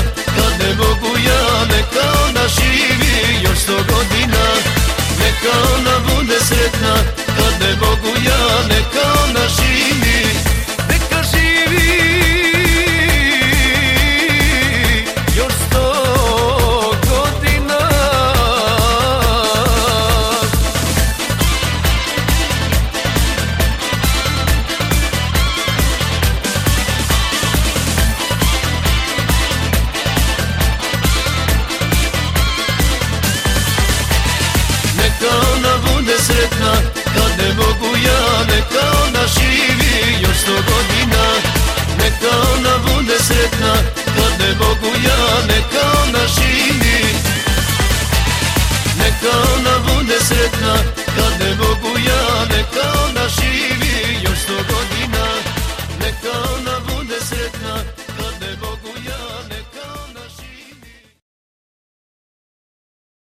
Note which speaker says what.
Speaker 1: kad ne mogu ja, neka ona živi još 100 godina. Neka ona bude sretna, kad ne mogu ja, neka ona živi, neka živi još 100 godina. Neka ona bude sretna, kad ne mogu ja, neka ona živi još 100 godina. Neka ona bude sretna, kad ne mogu ja, neka ona živi, neka ona bude sretna, kad ne mogu ja, neka